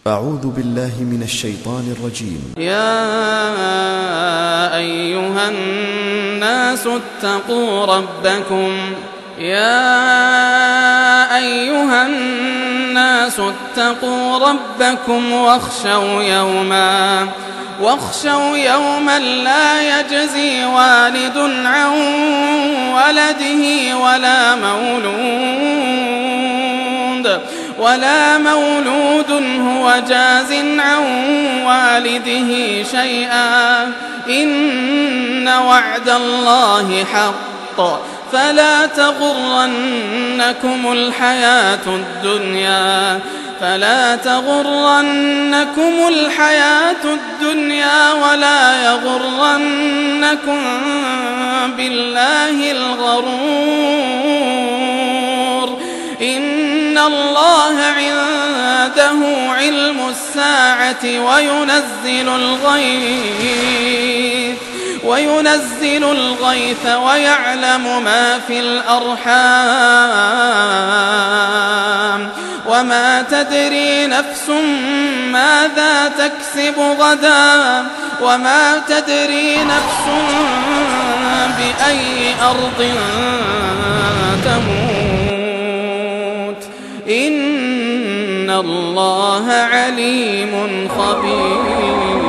أعوذ بالله من الشيطان الرجيم. يا أيها الناس اتقوا ربكم واخشوا يوما لا يجزي والد عن ولده ولا مولود هو جاز عن والده شيئا إن وعد الله حق فلا تغرنكم الحياة الدنيا ولا يغرنكم بالله الغرور إن الله عنده علم الساعة وينزل الغيث ويعلم ما في الأرحام وما تدري نفس ماذا تكسب غدا وما تدري نفس بأي أرض تموت إن الله عليم خبير.